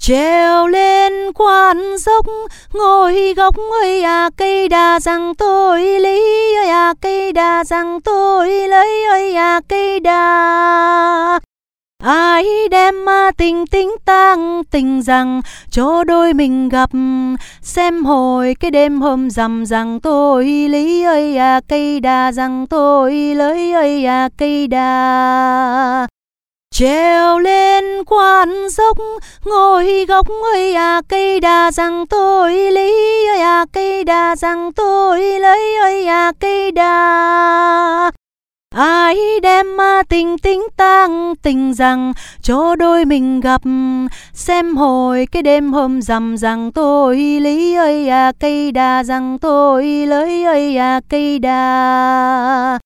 Trèo lên quan dốc ngồi gốc ơi à, cây đa rằng tôi lý ơi à, cây đa rằng tôi lấy ơi à, cây đa. Ai đem tình tính tang tình rằng cho đôi mình gặp, xem hồi cái đêm hôm rằm rằng tôi lý ơi à, cây đa rằng tôi lấy ơi à, cây đa. Trèo lên quan dốc ngồi gốc ơi à, cây đa rằng tôi lý ơi à, cây đa rằng tôi lấy ơi à, cây đa. Ai đem tình tính tang tình rằng cho đôi mình gặp, xem hồi cái đêm hôm rằm rằng tôi lý ơi à, cây đa rằng tôi lấy ơi à, cây đa.